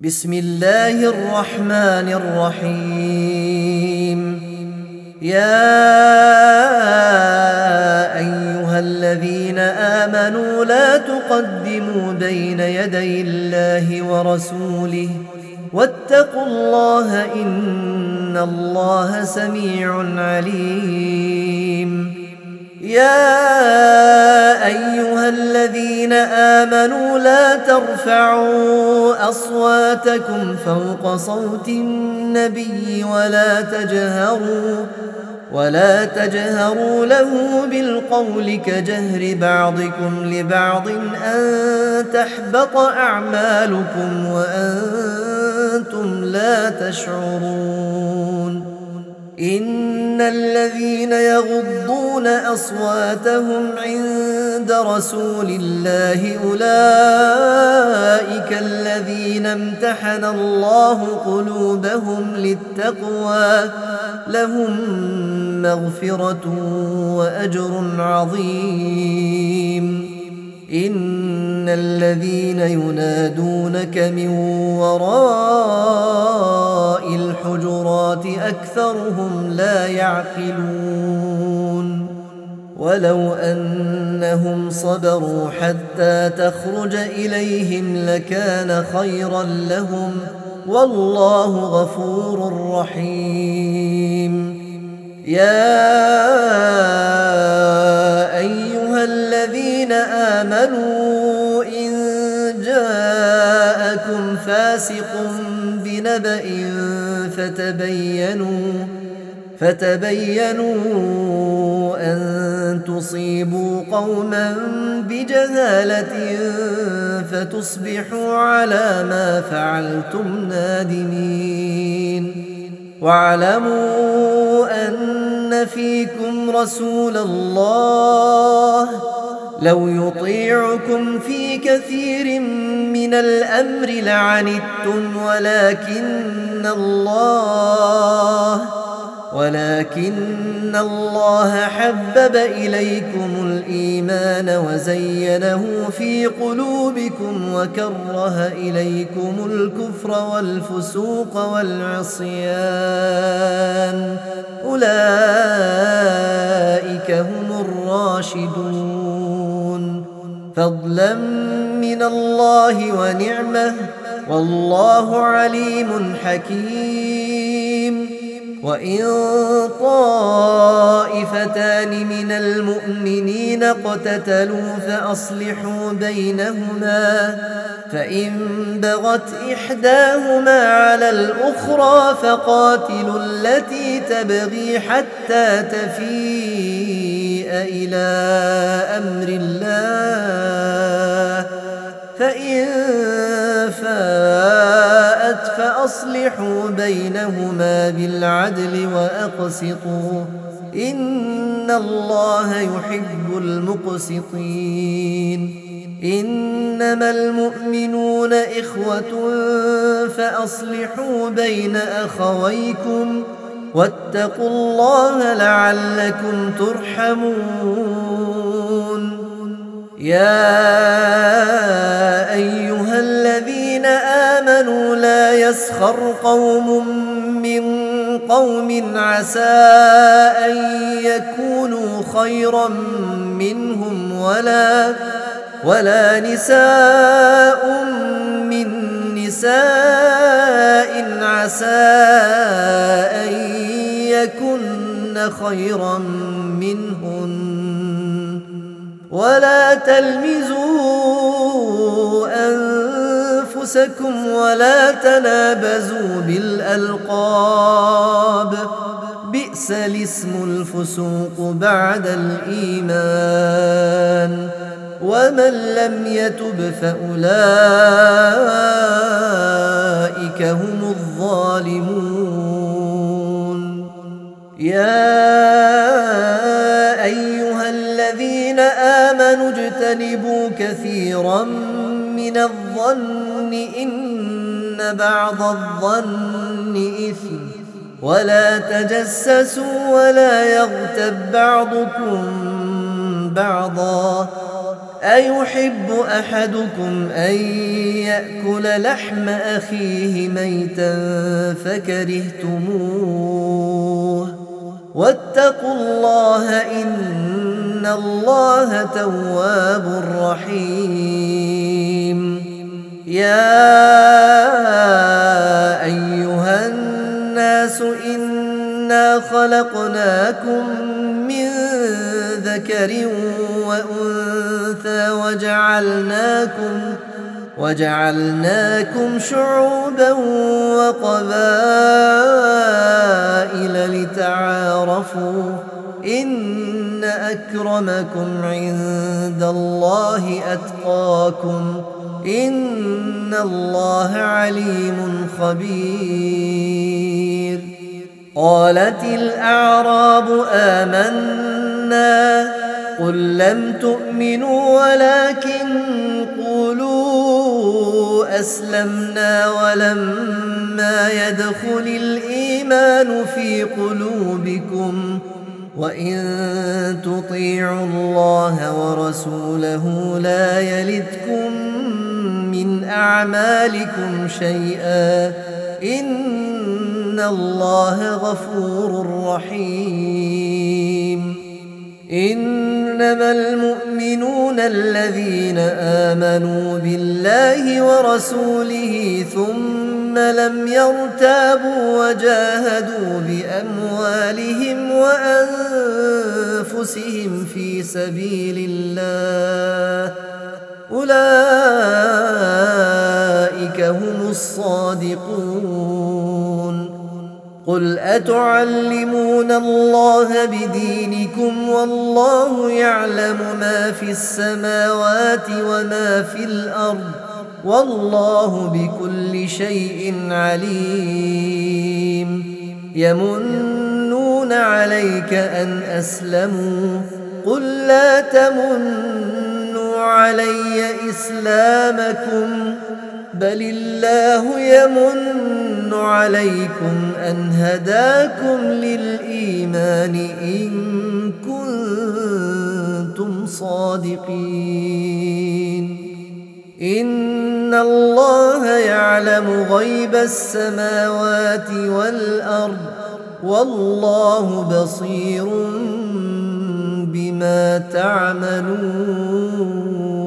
بسم الله الرحمن الرحيم. يا أيها الذين آمنوا لا تقدموا بين يدي الله ورسوله واتقوا الله إن الله سميع عليم. يا أيها الذين آمنوا لا ترفعوا أصواتكم فوق صوت النبي ولا تجهروا له بالقول كجهر بعضكم لبعض أن تحبط أعمالكم وأنتم لا تشعرون. إن الذين يغضون أصواتهم عند رسول الله أولئك الذين امتحن الله قلوبهم للتقوى لهم مغفرة وأجر عظيم. إن الذين ينادونك من وراء الحجرات أكثرهم لا يعقلون. ولو أنهم صبروا حتى تخرج إليهم لكان خيرا لهم والله غفور رحيم. يا أيها الذين آمنوا إن جاءكم فاسق بنبأ فتبينوا أن تصيبوا قوما بجهالة فتصبحوا على ما فعلتم نادمين. واعلموا أن فيكم رسول الله لو يطيعكم في كثير من الأمر لعنتم ولكن الله حبب إليكم الإيمان وزينه في قلوبكم وكره إليكم الكفر والفسوق والعصيان أولئك هم الراشدون فضلا من الله ونعمة والله عليم حكيم. وإن طائفتان من المؤمنين اقتتلوا فأصلحوا بينهما فإن بغت إحداهما على الأخرى فقاتلوا التي تبغي حتى تفيء إلى أمر الله فإن فاءت فأصلحوا بينهما بالعدل وأقسطوا إن الله يحب المقسطين. إنما المؤمنون إخوة فأصلحوا بين أخويكم واتقوا الله لعلكم ترحمون. يا أيها الذين آمنوا لا يسخر قوم من قوم عسى أن يكونوا خيرا منهم ولا نساء من نساء عسى أن يكن خيرا منهن ولا تلمزوا أنفسكم ولا تنابزوا بالألقاب بئس الاسم الفسوق بعد الإيمان ومن لم يتب فأولئك هم الظالمون. يا أيها الذين آمنوا اجتنبوا كثيرا من الظن إن بعض الظن إثم ولا تجسسوا ولا يغتب بعضكم بعضا أيحب أحدكم أن يأكل لحم أخيه ميتا فكرهتموه واتقوا الله إن الله تواب رحيم يا أيها الناس إنا خلقناكم من ذكر وأنثى وجعلناكم شعوبا وقبائل لتعارفوا إن أكرمكم عند الله أتقاكم إن الله عليم خبير قالت الأعراب آمنا قل لم تؤمنوا ولكن قولوا أسلمنا ولما يدخل الإيمان في قلوبكم وإن تطيعوا الله ورسوله لا يلدكم من أعمالكم شيئا إن الله غفور رحيم إنما المؤمنون الذين آمنوا بالله ورسوله ثم لم يرتابوا وجاهدوا بأموالهم وأنفسهم في سبيل الله أولئك هم الصادقون قل أتعلمون الله بدينكم والله يعلم ما في السماوات وما في الأرض والله بكل شيء عليم يمنون عليك أن أسلموا قل لا تمنوا علي إسلامكم بل الله يمن عليكم أن هداكم للإيمان إن كنتم صادقين إن الله يعلم غيب السماوات والأرض والله بصير بما تعملون